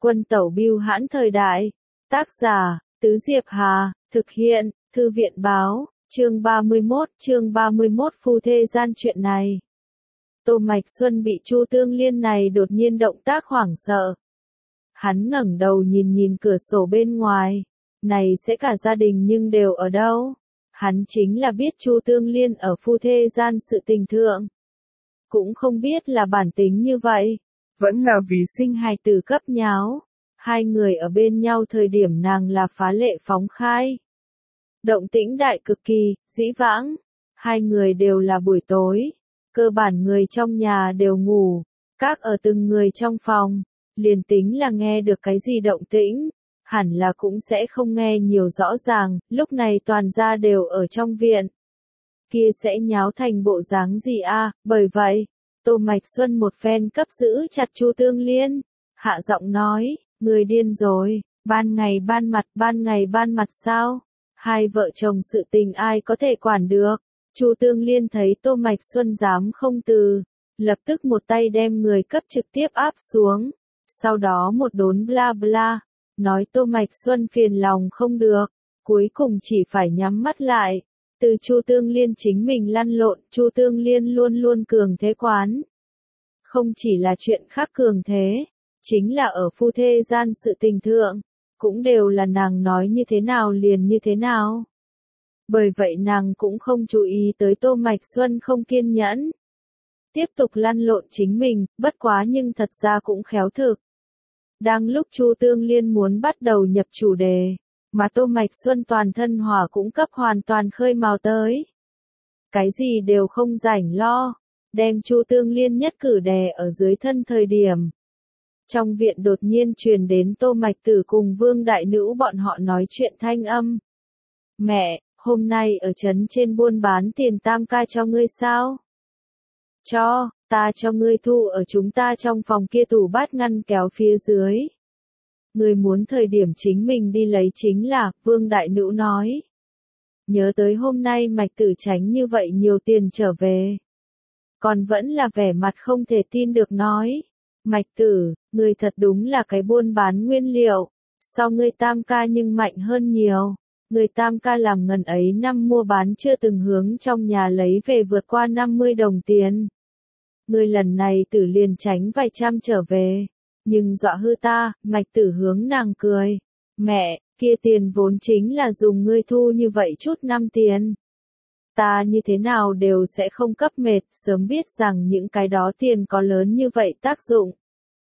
Quân tẩu bưu hãn thời đại. Tác giả, Tứ Diệp Hà, thực hiện, Thư viện báo, chương 31 phu thê gian chuyện này. Tô Mạch Xuân bị Chu Tương Liên này đột nhiên động tác hoảng sợ. Hắn ngẩng đầu nhìn cửa sổ bên ngoài, này sẽ cả gia đình nhưng đều ở đâu? Hắn chính là biết Chu Tương Liên ở phu thê gian sự tình thượng. Cũng không biết là bản tính như vậy. Vẫn là vì sinh hài tử cấp nháo. Hai người ở bên nhau thời điểm nàng là phá lệ phóng khai. Động tĩnh đại cực kỳ, dĩ vãng. Hai người đều là buổi tối. Cơ bản người trong nhà đều ngủ. Các ở từng người trong phòng. Liền tính là nghe được cái gì động tĩnh. Hẳn là cũng sẽ không nghe nhiều rõ ràng. Lúc này toàn gia đều ở trong viện. Kia sẽ nháo thành bộ dáng gì a? Bởi vậy, Tô Mạch Xuân một phen cấp giữ chặt Chu Tương Liên. Hạ giọng nói, người điên rồi, ban ngày ban mặt sao? Hai vợ chồng sự tình ai có thể quản được? Chu Tương Liên thấy Tô Mạch Xuân dám không từ, lập tức một tay đem người cấp trực tiếp áp xuống. Sau đó một đốn bla bla, nói Tô Mạch Xuân phiền lòng không được, cuối cùng chỉ phải nhắm mắt lại. Từ Chu Tương Liên chính mình lăn lộn, Chu Tương Liên luôn luôn cường thế quán. Không chỉ là chuyện khác cường thế, chính là ở phu thê gian sự tình thượng, cũng đều là nàng nói như thế nào liền như thế nào. Bởi vậy nàng cũng không chú ý tới Tô Mạch Xuân không kiên nhẫn. Tiếp tục lăn lộn chính mình, bất quá nhưng thật ra cũng khéo thực. Đang lúc Chu Tương Liên muốn bắt đầu nhập chủ đề, mà Tô Mạch Xuân toàn thân hỏa cũng cấp hoàn toàn khơi mào tới. Cái gì đều không rảnh lo, đem Chu Tương Liên nhất cử đè ở dưới thân thời điểm. Trong viện đột nhiên truyền đến Tô Mạch Tử cùng Vương Đại Nữ bọn họ nói chuyện thanh âm. Mẹ, hôm nay ở trấn trên buôn bán tiền tam ca cho ngươi sao? Cho, ta cho ngươi thu ở chúng ta trong phòng kia tủ bát ngăn kéo phía dưới. Ngươi muốn thời điểm chính mình đi lấy chính là, Vương Đại Nữ nói. Nhớ tới hôm nay Mạch Tử tránh như vậy nhiều tiền trở về. Còn vẫn là vẻ mặt không thể tin được nói. Mạch Tử, ngươi thật đúng là cái buôn bán nguyên liệu. Sao ngươi tam ca nhưng mạnh hơn nhiều. Người tam ca làm ngần ấy năm mua bán chưa từng hướng trong nhà lấy về vượt qua 50 đồng tiền. Ngươi lần này Tử liền tránh vài trăm trở về. Nhưng dọa hư ta, Mạch Tử hướng nàng cười. Mẹ, kia tiền vốn chính là dùng ngươi thu như vậy chút năm tiền. Ta như thế nào đều sẽ không cấp mệt, sớm biết rằng những cái đó tiền có lớn như vậy tác dụng.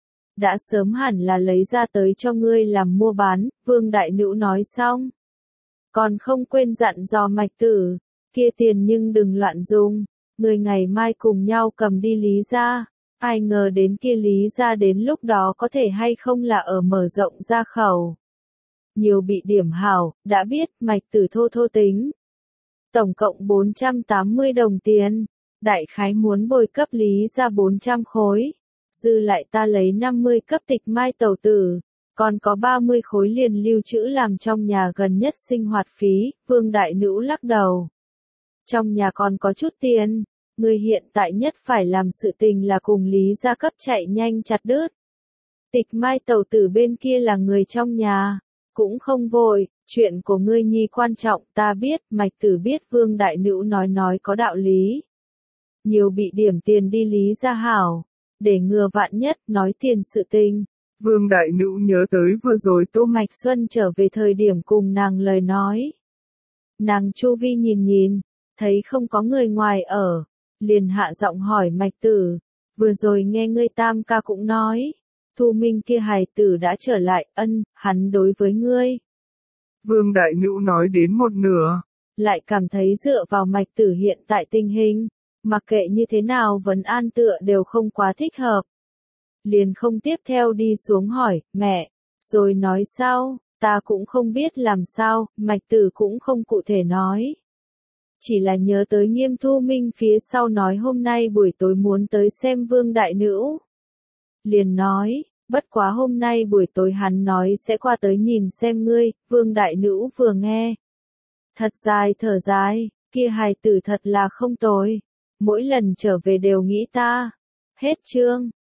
Đã sớm hẳn là lấy ra tới cho ngươi làm mua bán, Vương Đại Nữ nói xong. Còn không quên dặn dò Mạch Tử, kia tiền nhưng đừng loạn dùng, người ngày mai cùng nhau cầm đi Lý gia. Ai ngờ đến kia Lý gia đến lúc đó có thể hay không là ở mở rộng ra khẩu. Nhiều bị điểm hảo, đã biết, Mạch Tử thô tính. Tổng cộng 480 đồng tiền, đại khái muốn bồi cấp Lý gia 400 khối. Dư lại ta lấy 50 cấp Tịch Mai tẩu tử, còn có 30 khối liền lưu trữ làm trong nhà gần nhất sinh hoạt phí. Vương Đại Nữ lắc đầu. Trong nhà còn có chút tiền, người hiện tại nhất phải làm sự tình là cùng Lý gia cấp chạy nhanh chặt đứt. Tịch Mai tẩu tử bên kia là người trong nhà, cũng không vội, chuyện của ngươi nhi quan trọng, ta biết. Mạch Tử biết Vương Đại Nữ nói có đạo lý. Nhiều bị điểm tiền đi Lý gia hảo, để ngừa vạn nhất, nói tiền sự tình. Vương Đại Nữ nhớ tới vừa rồi Tô Mạch Xuân trở về thời điểm cùng nàng lời nói. Nàng chu vi nhìn, thấy không có người ngoài ở, liền hạ giọng hỏi Mạch Tử, vừa rồi nghe ngươi tam ca cũng nói, Thu Minh kia hài tử đã trở lại, hắn đối với ngươi. Vương Đại Nữ nói đến một nửa, lại cảm thấy dựa vào Mạch Tử hiện tại tình hình, mặc kệ như thế nào vấn an tựa đều không quá thích hợp. Liền không tiếp theo đi xuống hỏi, mẹ, rồi nói sao, ta cũng không biết làm sao, Mạch Tử cũng không cụ thể nói. Chỉ là nhớ tới Nghiêm Thu Minh phía sau nói hôm nay buổi tối muốn tới xem Vương Đại Nữ. Liền nói, bất quá hôm nay buổi tối hắn nói sẽ qua tới nhìn xem ngươi. Vương Đại Nữ vừa nghe. Thật dài thở dài, kia hài tử thật là không tồi. Mỗi lần trở về đều nghĩ ta. Hết chương.